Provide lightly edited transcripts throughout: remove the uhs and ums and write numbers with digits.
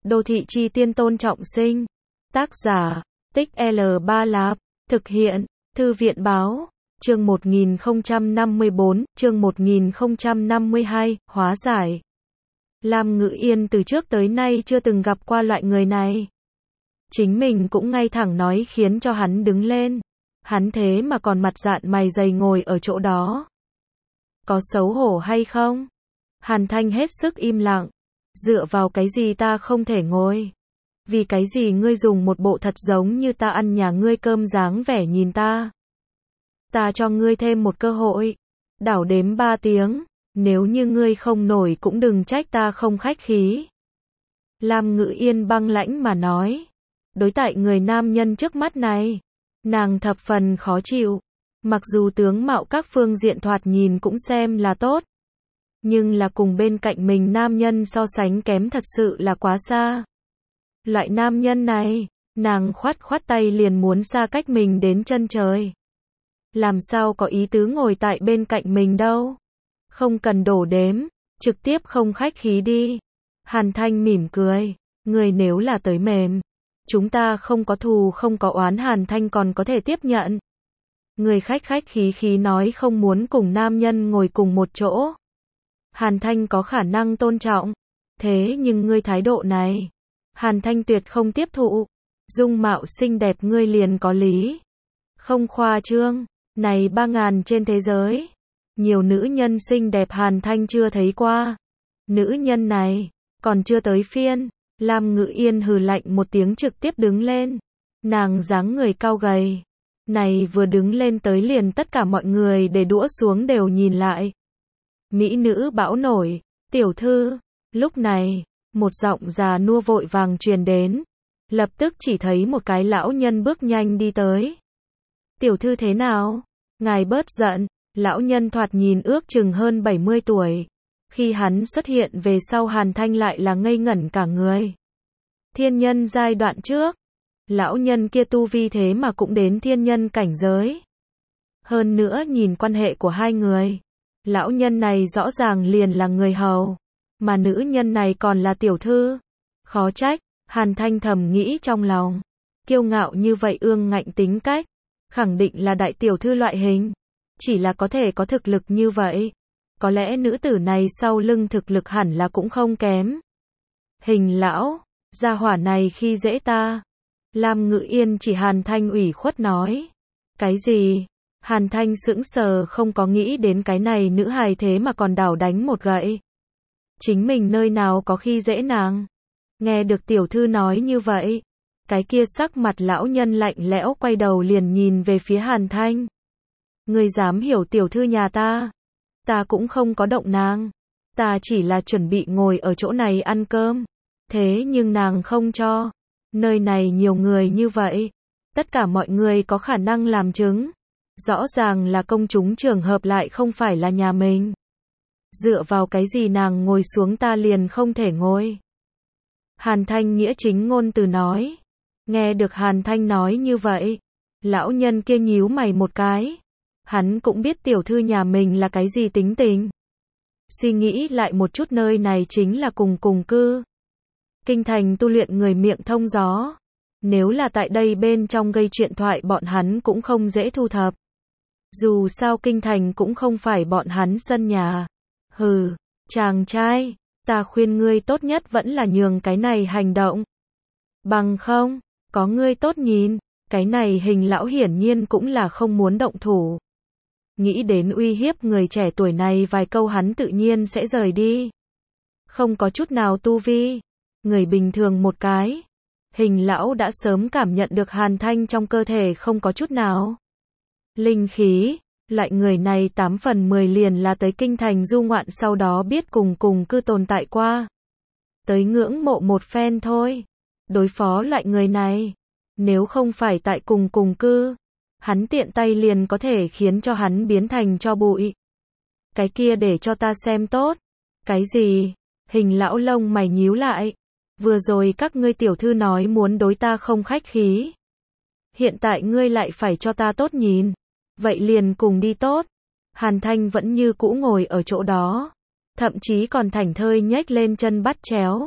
Đô thị chi tiên Tôn Trọng Sinh. Tác giả, Tích L Ba Lạp. Thực hiện, Thư viện báo. Chương 1054, chương 1052, hóa giải. Lam Ngữ Yên từ trước tới nay chưa từng gặp qua loại người này. Chính mình cũng ngay thẳng nói khiến cho hắn đứng lên. Hắn thế mà còn mặt dạn mày dày ngồi ở chỗ đó. Có xấu hổ hay không? Hàn Thanh hết sức im lặng. Dựa vào cái gì ta không thể ngồi? Vì cái gì ngươi dùng một bộ thật giống như ta ăn nhà ngươi cơm dáng vẻ nhìn ta? Ta cho ngươi thêm một cơ hội. Đảo đếm 3 tiếng. Nếu như ngươi không nổi cũng đừng trách ta không khách khí. Lam Ngữ Yên băng lãnh mà nói. Đối tại người nam nhân trước mắt này, nàng thập phần khó chịu. Mặc dù tướng mạo các phương diện thoạt nhìn cũng xem là tốt, nhưng là cùng bên cạnh mình nam nhân so sánh kém thật sự là quá xa. Loại nam nhân này, nàng khoát khoát tay liền muốn xa cách mình đến chân trời. Làm sao có ý tứ ngồi tại bên cạnh mình đâu. Không cần đổ đếm, trực tiếp không khách khí đi. Hàn Thanh mỉm cười, người nếu là tới mềm, chúng ta không có thù không có oán. Hàn Thanh còn có thể tiếp nhận. Người khách khách khí khí nói không muốn cùng nam nhân ngồi cùng một chỗ. Hàn Thanh có khả năng tôn trọng. Thế nhưng ngươi thái độ này, Hàn Thanh tuyệt không tiếp thụ. Dung mạo xinh đẹp ngươi liền có lý. Không khoa trương, này 3000 trên thế giới, nhiều nữ nhân xinh đẹp Hàn Thanh chưa thấy qua. Nữ nhân này, còn chưa tới phiên. Lam Ngữ Yên hừ lạnh một tiếng trực tiếp đứng lên. Nàng dáng người cao gầy. Này vừa đứng lên tới liền tất cả mọi người để đũa xuống đều nhìn lại. Mỹ nữ bão nổi, tiểu thư. Lúc này, một giọng già nua vội vàng truyền đến. Lập tức chỉ thấy một cái lão nhân bước nhanh đi tới. Tiểu thư thế nào? Ngài bớt giận. Lão nhân thoạt nhìn ước chừng hơn 70 tuổi. Khi hắn xuất hiện về sau Hàn Thanh lại là ngây ngẩn cả người. Thiên nhân giai đoạn trước, lão nhân kia tu vi thế mà cũng đến thiên nhân cảnh giới. Hơn nữa nhìn quan hệ của hai người, lão nhân này rõ ràng liền là người hầu, mà nữ nhân này còn là tiểu thư. Khó trách, Hàn Thanh thầm nghĩ trong lòng. Kiêu ngạo như vậy ương ngạnh tính cách, khẳng định là đại tiểu thư loại hình. Chỉ là có thể có thực lực như vậy. Có lẽ nữ tử này sau lưng thực lực hẳn là cũng không kém. Hình lão, gia hỏa này khi dễ ta. Lam Ngữ Yên chỉ Hàn Thanh ủy khuất nói. Cái gì? Hàn Thanh sững sờ không có nghĩ đến cái này nữ hài thế mà còn đảo đánh một gậy. Chính mình nơi nào có khi dễ nàng. Nghe được tiểu thư nói như vậy, cái kia sắc mặt lão nhân lạnh lẽo quay đầu liền nhìn về phía Hàn Thanh. Ngươi dám hiểu tiểu thư nhà ta? Ta cũng không có động nàng. Ta chỉ là chuẩn bị ngồi ở chỗ này ăn cơm. Thế nhưng nàng không cho. Nơi này nhiều người như vậy. Tất cả mọi người có khả năng làm chứng. Rõ ràng là công chúng trường hợp lại không phải là nhà mình. Dựa vào cái gì nàng ngồi xuống ta liền không thể ngồi? Hàn Thanh nghĩa chính ngôn từ nói. Nghe được Hàn Thanh nói như vậy, lão nhân kia nhíu mày một cái. Hắn cũng biết tiểu thư nhà mình là cái gì tính tình. Suy nghĩ lại một chút nơi này chính là cùng cư. Kinh thành tu luyện người miệng thông gió. Nếu là tại đây bên trong gây chuyện thoại bọn hắn cũng không dễ thu thập. Dù sao kinh thành cũng không phải bọn hắn sân nhà. Hừ, chàng trai, ta khuyên ngươi tốt nhất vẫn là nhường cái này hành động. Bằng không, có ngươi tốt nhìn. Cái này hình lão hiển nhiên cũng là không muốn động thủ. Nghĩ đến uy hiếp người trẻ tuổi này vài câu hắn tự nhiên sẽ rời đi. Không có chút nào tu vi. Người bình thường một cái. Hình lão đã sớm cảm nhận được Hàn Thanh trong cơ thể không có chút nào linh khí. Loại người này 8 phần 10 liền là tới kinh thành du ngoạn sau đó biết cùng cư tồn tại qua. Tới ngưỡng mộ một phen thôi. Đối phó loại người này, nếu không phải tại cùng cư, hắn tiện tay liền có thể khiến cho hắn biến thành tro bụi. Cái kia để cho ta xem tốt. Cái gì? Hình lão lông mày nhíu lại. Vừa rồi các ngươi tiểu thư nói muốn đối ta không khách khí. Hiện tại ngươi lại phải cho ta tốt nhìn. Vậy liền cùng đi tốt. Hàn Thanh vẫn như cũ ngồi ở chỗ đó. Thậm chí còn thảnh thơi nhếch lên chân bắt chéo.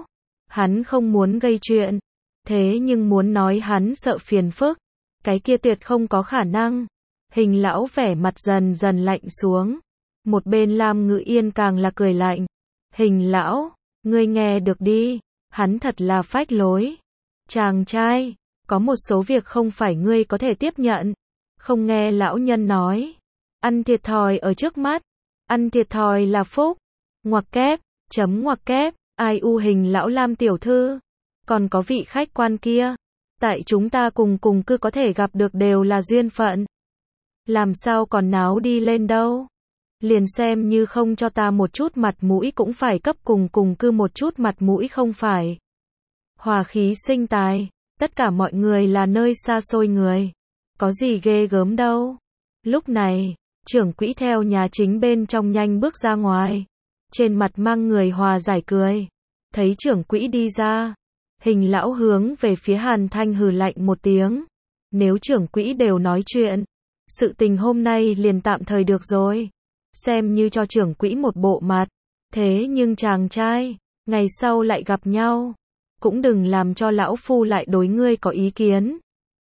Hắn không muốn gây chuyện, thế nhưng muốn nói hắn sợ phiền phức, cái kia tuyệt không có khả năng. Hình lão vẻ mặt dần dần lạnh xuống. Một bên Lam Ngự Yên càng là cười lạnh. Hình lão, ngươi nghe được đi, hắn thật là phách lối. Chàng trai, có một số việc không phải ngươi có thể tiếp nhận. Không nghe lão nhân nói. Ăn thiệt thòi ở trước mắt. Ăn thiệt thòi là phúc. Ngoặc kép, chấm ngoặc kép, ai u Hình lão Lam tiểu thư. Còn có vị khách quan kia. Tại chúng ta cùng cư có thể gặp được đều là duyên phận. Làm sao còn náo đi lên đâu. Liền xem như không cho ta một chút mặt mũi cũng phải cấp cùng cư một chút mặt mũi không phải. Hòa khí sinh tài, tất cả mọi người là nơi xa xôi người. Có gì ghê gớm đâu. Lúc này, trưởng quỹ theo nhà chính bên trong nhanh bước ra ngoài. Trên mặt mang người hòa giải cười. Thấy trưởng quỹ đi ra. Hình lão hướng về phía Hàn Thanh hừ lạnh một tiếng. Nếu trưởng quỹ đều nói chuyện, sự tình hôm nay liền tạm thời được rồi. Xem như cho trưởng quỹ một bộ mặt. Thế nhưng chàng trai, ngày sau lại gặp nhau, cũng đừng làm cho lão phu lại đối ngươi có ý kiến.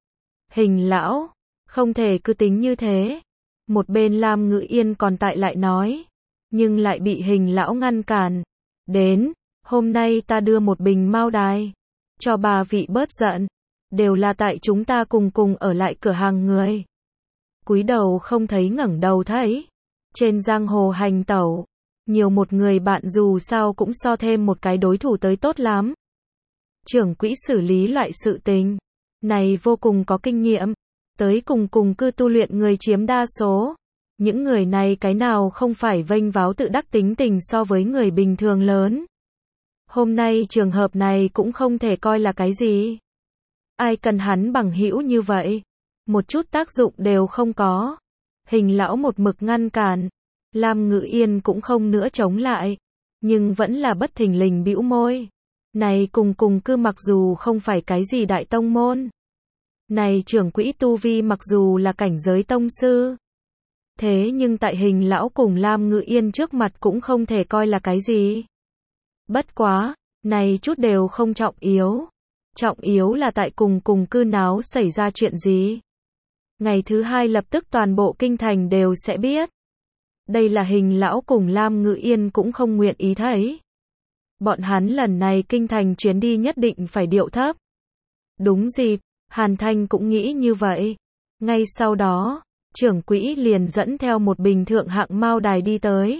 Hình lão, không thể cứ tính như thế. Một bên Lam Ngự Yên còn tại lại nói, nhưng lại bị hình lão ngăn cản. Đến, hôm nay ta đưa một bình mao đài, cho bà vị bớt giận. Đều là tại chúng ta cùng ở lại cửa hàng người. Cúi đầu không thấy ngẩng đầu thấy. Trên giang hồ hành tẩu, nhiều một người bạn dù sao cũng so thêm một cái đối thủ tới tốt lắm. Trưởng quỹ xử lý loại sự tình này vô cùng có kinh nghiệm. Tới cùng cư tu luyện người chiếm đa số. Những người này cái nào không phải vênh váo tự đắc tính tình so với người bình thường lớn. Hôm nay trường hợp này cũng không thể coi là cái gì. Ai cần hắn bằng hữu như vậy. Một chút tác dụng đều không có. Hình lão một mực ngăn cản. Lam Ngự Yên cũng không nữa chống lại. Nhưng vẫn là bất thình lình bĩu môi. Này cùng cư mặc dù không phải cái gì đại tông môn. Này trưởng quỹ tu vi mặc dù là cảnh giới tông sư. Thế nhưng tại hình lão cùng Lam Ngự Yên trước mặt cũng không thể coi là cái gì. Bất quá, này chút đều không trọng yếu. Trọng yếu là tại cùng cư náo xảy ra chuyện gì. Ngày thứ hai lập tức toàn bộ kinh thành đều sẽ biết. Đây là hình lão cùng Lam Ngự Yên cũng không nguyện ý thấy. Bọn hắn lần này kinh thành chuyến đi nhất định phải điệu thấp. Đúng dịp, Hàn Thanh cũng nghĩ như vậy. Ngay sau đó, trưởng quỹ liền dẫn theo một bình thượng hạng mao đài đi tới.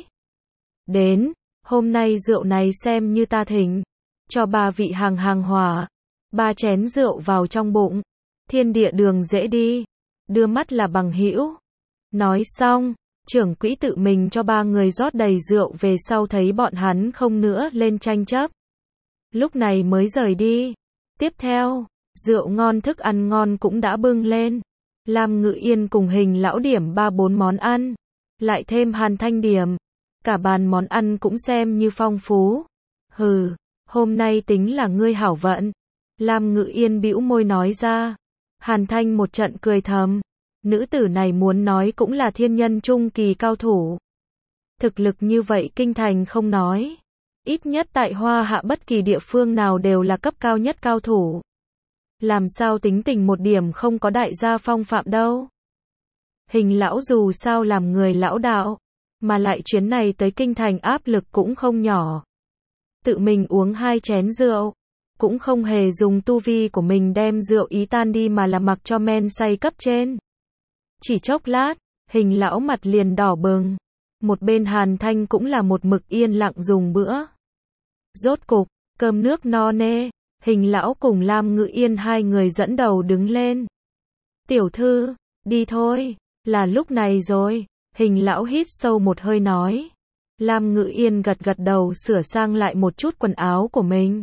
Đến, hôm nay rượu này xem như ta thỉnh. Cho ba vị hàng hỏa. 3 chén rượu vào trong bụng. Thiên địa đường dễ đi. Đưa mắt là bằng hữu. Nói xong, trưởng quỹ tự mình cho 3 người rót đầy rượu về sau thấy bọn hắn không nữa lên tranh chấp. Lúc này mới rời đi. Tiếp theo, rượu ngon thức ăn ngon cũng đã bưng lên. Lam Ngự Yên cùng hình lão điểm 3-4 món ăn. Lại thêm Hàn Thanh điểm. Cả bàn món ăn cũng xem như phong phú. Hừ, hôm nay tính là ngươi hảo vận. Lam Ngự Yên bĩu môi nói ra. Hàn Thanh một trận cười thầm. Nữ tử này muốn nói cũng là thiên nhân trung kỳ cao thủ. Thực lực như vậy kinh thành không nói. Ít nhất tại Hoa Hạ bất kỳ địa phương nào đều là cấp cao nhất cao thủ. Làm sao tính tình một điểm không có đại gia phong phạm đâu. Hình lão dù sao làm người lão đạo. Mà lại chuyến này tới kinh thành áp lực cũng không nhỏ. Tự mình uống 2 chén rượu. Cũng không hề dùng tu vi của mình đem rượu ý tan đi mà là mặc cho men say cấp trên. Chỉ chốc lát, hình lão mặt liền đỏ bừng. Một bên Hàn Thanh cũng là một mực yên lặng dùng bữa. Rốt cục, cơm nước no nê, hình lão cùng Lam Ngự Yên 2 người dẫn đầu đứng lên. Tiểu thư, đi thôi, là lúc này rồi. Hình lão hít sâu một hơi nói. Lam Ngự Yên gật đầu sửa sang lại một chút quần áo của mình.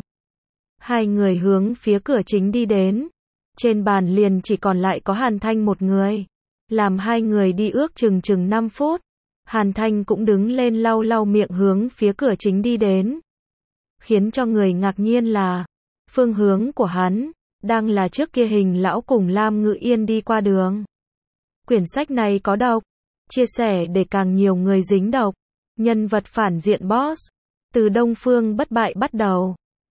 2 người hướng phía cửa chính đi đến. Trên bàn liền chỉ còn lại có Hàn Thanh một người. Làm 2 người đi ước chừng 5 phút. Hàn Thanh cũng đứng lên lau miệng hướng phía cửa chính đi đến. Khiến cho người ngạc nhiên là, phương hướng của hắn, đang là trước kia hình lão cùng Lam Ngự Yên đi qua đường. Quyển sách này có độc. Chia sẻ để càng nhiều người dính độc. Nhân vật phản diện boss. Từ Đông Phương Bất Bại bắt đầu.